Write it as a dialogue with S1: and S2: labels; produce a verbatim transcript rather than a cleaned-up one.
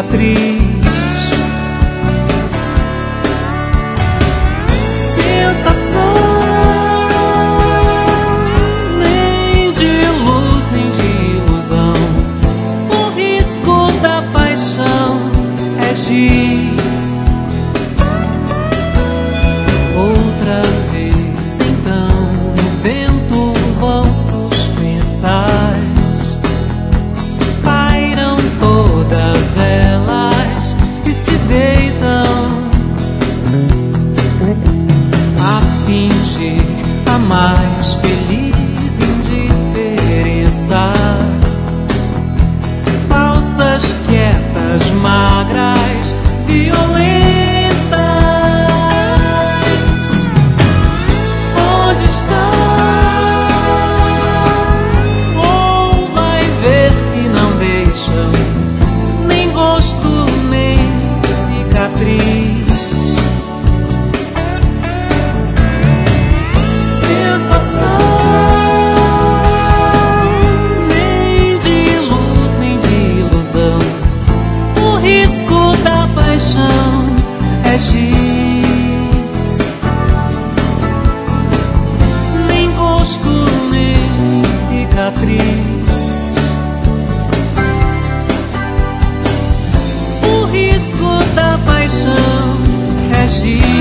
S1: cicatriz. Sensação, nem de luz, nem de ilusão. O risco da paixão é giz. Outra vez, então, no vento vão suspensas, pairam todas elas e se deitam a fingir a mais feliz indiferença. Falsas, quietas, magras, violentas. Onde está? Ou vai ver que não deixam nem gosto, nem cicatriz. Sensação, nem de luz, nem de ilusão. O risco da paixão é giz. Nem gosto, nem cicatriz. O risco da paixão é giz.